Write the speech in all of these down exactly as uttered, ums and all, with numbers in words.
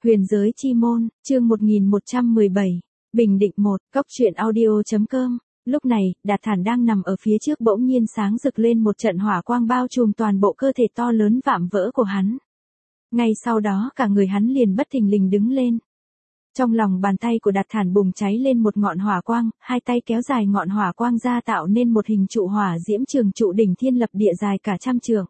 Huyền giới chi môn, chương một nghìn một trăm mười bảy, Bình Định một, cốc truyện audio.com. Lúc này, Đạt Thản đang nằm ở phía trước bỗng nhiên sáng rực lên một trận hỏa quang bao trùm toàn bộ cơ thể to lớn vạm vỡ của hắn. Ngay sau đó cả người hắn liền bất thình lình đứng lên. Trong lòng bàn tay của Đạt Thản bùng cháy lên một ngọn hỏa quang, hai tay kéo dài ngọn hỏa quang ra tạo nên một hình trụ hỏa diễm trường trụ đỉnh thiên lập địa dài cả trăm trượng.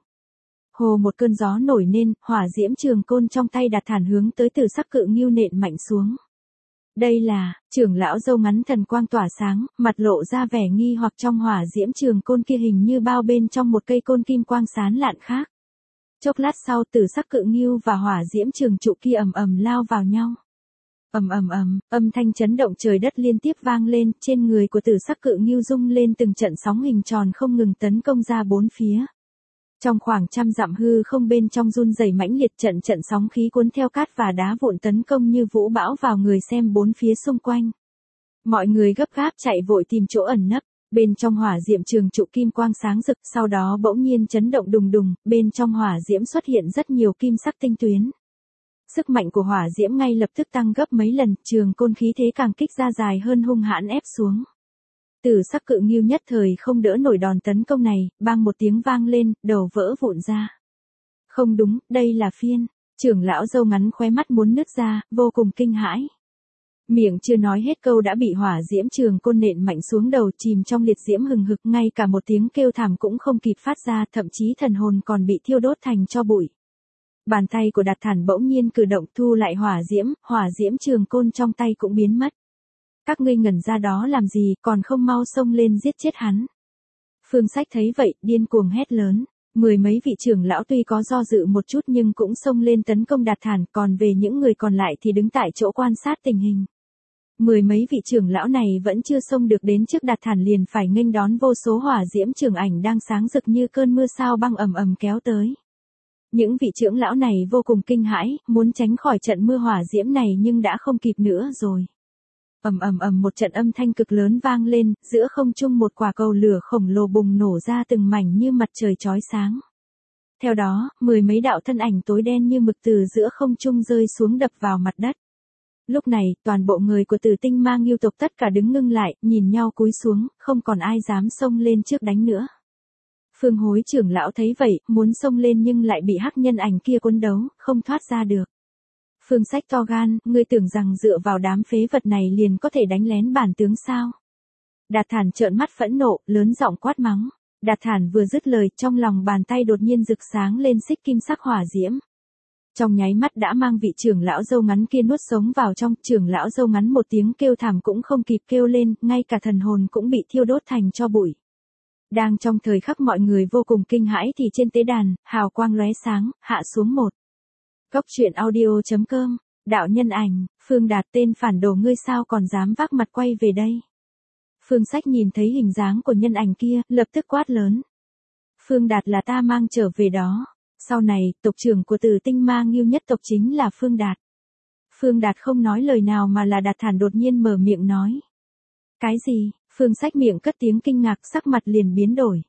Hồ một cơn gió nổi nên, hỏa diễm trường côn trong tay Đạt Thản hướng tới Tử Sắc Cự Ngưu nện mạnh xuống. Đây là, trưởng lão râu ngắn thần quang tỏa sáng, mặt lộ ra vẻ nghi hoặc trong hỏa diễm trường côn kia hình như bao bên trong một cây côn kim quang sáng lạn khác. Chốc lát sau Tử Sắc Cự Ngưu và hỏa diễm trường trụ kia ầm ầm lao vào nhau. Ầm ầm ầm, âm thanh chấn động trời đất liên tiếp vang lên, trên người của Tử Sắc Cự Ngưu rung lên từng trận sóng hình tròn không ngừng tấn công ra bốn phía. Trong khoảng trăm dặm hư không bên trong run rẩy mãnh liệt, trận trận sóng khí cuốn theo cát và đá vụn tấn công như vũ bão vào người xem bốn phía xung quanh. Mọi người gấp gáp chạy vội tìm chỗ ẩn nấp, bên trong hỏa diễm trường trụ kim quang sáng rực, sau đó bỗng nhiên chấn động đùng đùng, bên trong hỏa diễm xuất hiện rất nhiều kim sắc tinh tuyến. Sức mạnh của hỏa diễm ngay lập tức tăng gấp mấy lần, trường côn khí thế càng kích ra dài hơn hung hãn ép xuống. Tử Sắc Cự Ngưu nhất thời không đỡ nổi đòn tấn công này, bang một tiếng vang lên, đầu vỡ vụn ra. Không đúng, đây là phiên. Trưởng lão râu ngắn khóe mắt muốn nứt ra, vô cùng kinh hãi. Miệng chưa nói hết câu đã bị hỏa diễm trường côn nện mạnh xuống đầu, chìm trong liệt diễm hừng hực, ngay cả một tiếng kêu thảm cũng không kịp phát ra, thậm chí thần hồn còn bị thiêu đốt thành tro bụi. Bàn tay của Đạt Thản bỗng nhiên cử động thu lại hỏa diễm, hỏa diễm trường côn trong tay cũng biến mất. Các ngươi ngẩn ra đó làm gì, còn không mau xông lên giết chết hắn. Phương Sách thấy vậy, điên cuồng hét lớn. Mười mấy vị trưởng lão tuy có do dự một chút nhưng cũng xông lên tấn công Đạt Thản, còn về những người còn lại thì đứng tại chỗ quan sát tình hình. Mười mấy vị trưởng lão này vẫn chưa xông được đến trước Đạt Thản liền phải nghênh đón vô số hỏa diễm trường ảnh đang sáng rực như cơn mưa sao băng ầm ầm kéo tới. Những vị trưởng lão này vô cùng kinh hãi, muốn tránh khỏi trận mưa hỏa diễm này nhưng đã không kịp nữa rồi. Ầm ầm ầm, một trận âm thanh cực lớn vang lên, giữa không trung một quả cầu lửa khổng lồ bùng nổ ra từng mảnh như mặt trời chói sáng. Theo đó, mười mấy đạo thân ảnh tối đen như mực từ giữa không trung rơi xuống đập vào mặt đất. Lúc này, toàn bộ người của Tử Tinh Ma Ngưu tộc tất cả đứng ngưng lại, nhìn nhau cúi xuống, không còn ai dám xông lên trước đánh nữa. Phương Hối trưởng lão thấy vậy, muốn xông lên nhưng lại bị hắc nhân ảnh kia cuốn đấu, không thoát ra được. Phương Sách to gan, ngươi tưởng rằng dựa vào đám phế vật này liền có thể đánh lén bản tướng sao? Đạt Thản trợn mắt phẫn nộ, lớn giọng quát mắng. Đạt Thản vừa dứt lời, trong lòng bàn tay đột nhiên rực sáng lên xích kim sắc hỏa diễm. Trong nháy mắt đã mang vị trưởng lão râu ngắn kia nuốt sống vào trong, trưởng lão râu ngắn một tiếng kêu thảm cũng không kịp kêu lên, ngay cả thần hồn cũng bị thiêu đốt thành tro bụi. Đang trong thời khắc mọi người vô cùng kinh hãi thì trên tế đàn, hào quang lóe sáng, hạ xuống một. Cốc truyện audio.com, đạo nhân ảnh, Phương Đạt tên phản đồ ngươi sao còn dám vác mặt quay về đây. Phương Sách nhìn thấy hình dáng của nhân ảnh kia, lập tức quát lớn. Phương Đạt là ta mang trở về đó. Sau này, tộc trưởng của Tử Tinh Ma Ngưu nhất tộc chính là Phương Đạt. Phương Đạt không nói lời nào mà là Đạt Thản đột nhiên mở miệng nói. Cái gì? Phương Sách miệng cất tiếng kinh ngạc, sắc mặt liền biến đổi.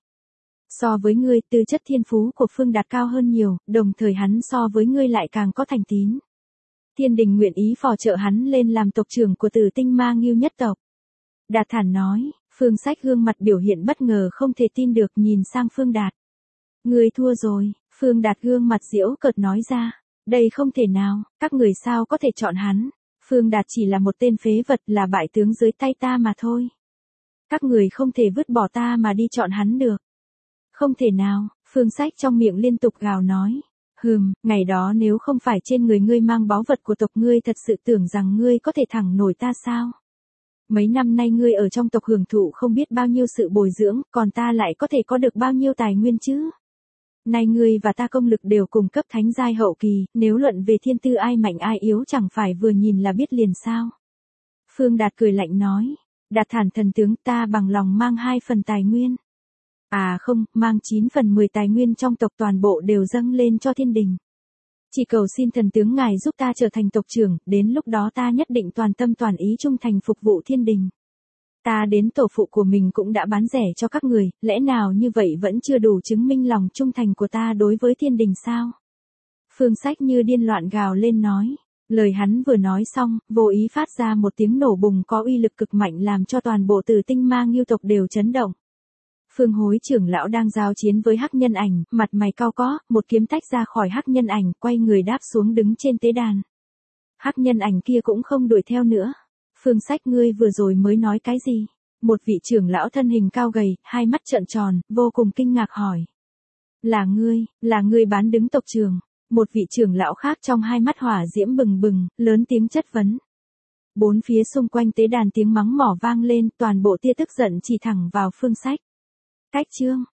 So với ngươi, tư chất thiên phú của Phương Đạt cao hơn nhiều, đồng thời hắn so với ngươi lại càng có thành tín. Thiên đình nguyện ý phò trợ hắn lên làm tộc trưởng của Tử Tinh Ma Ngưu nhất tộc. Đạt Thản nói. Phương Sách gương mặt biểu hiện bất ngờ không thể tin được, nhìn sang Phương Đạt. Ngươi thua rồi. Phương Đạt gương mặt giễu cợt nói ra. Đây không thể nào, các người sao có thể chọn hắn. Phương Đạt chỉ là một tên phế vật, là bại tướng dưới tay ta mà thôi. Các người không thể vứt bỏ ta mà đi chọn hắn được. Không thể nào, Phương Sách trong miệng liên tục gào nói. Hừm, ngày đó nếu không phải trên người ngươi mang báu vật của tộc ngươi, thật sự tưởng rằng ngươi có thể thẳng nổi ta sao? Mấy năm nay ngươi ở trong tộc hưởng thụ không biết bao nhiêu sự bồi dưỡng, còn ta lại có thể có được bao nhiêu tài nguyên chứ? Nay ngươi và ta công lực đều cùng cấp thánh giai hậu kỳ, nếu luận về thiên tư ai mạnh ai yếu chẳng phải vừa nhìn là biết liền sao? Phương Đạt cười lạnh nói. Đạt Thản thần tướng, ta bằng lòng mang hai phần tài nguyên. À không, mang chín phần mười tài nguyên trong tộc toàn bộ đều dâng lên cho thiên đình. Chỉ cầu xin thần tướng ngài giúp ta trở thành tộc trưởng, đến lúc đó ta nhất định toàn tâm toàn ý trung thành phục vụ thiên đình. Ta đến tổ phụ của mình cũng đã bán rẻ cho các người, lẽ nào như vậy vẫn chưa đủ chứng minh lòng trung thành của ta đối với thiên đình sao? Phương Sách như điên loạn gào lên nói. Lời hắn vừa nói xong, vô ý phát ra một tiếng nổ bùng có uy lực cực mạnh làm cho toàn bộ Tử Tinh Ma Ngưu tộc đều chấn động. Phương Hối trưởng lão đang giao chiến với Hắc Nhân Ảnh, mặt mày cau có, một kiếm tách ra khỏi Hắc Nhân Ảnh, quay người đáp xuống đứng trên tế đàn. Hắc Nhân Ảnh kia cũng không đuổi theo nữa. Phương Sách, ngươi vừa rồi mới nói cái gì? Một vị trưởng lão thân hình cao gầy, hai mắt trợn tròn, vô cùng kinh ngạc hỏi. Là ngươi, là ngươi bán đứng tộc trưởng. Một vị trưởng lão khác trong hai mắt hỏa diễm bừng bừng, lớn tiếng chất vấn. Bốn phía xung quanh tế đàn tiếng mắng mỏ vang lên, toàn bộ tia tức giận chỉ thẳng vào Phương Sách. Cách chương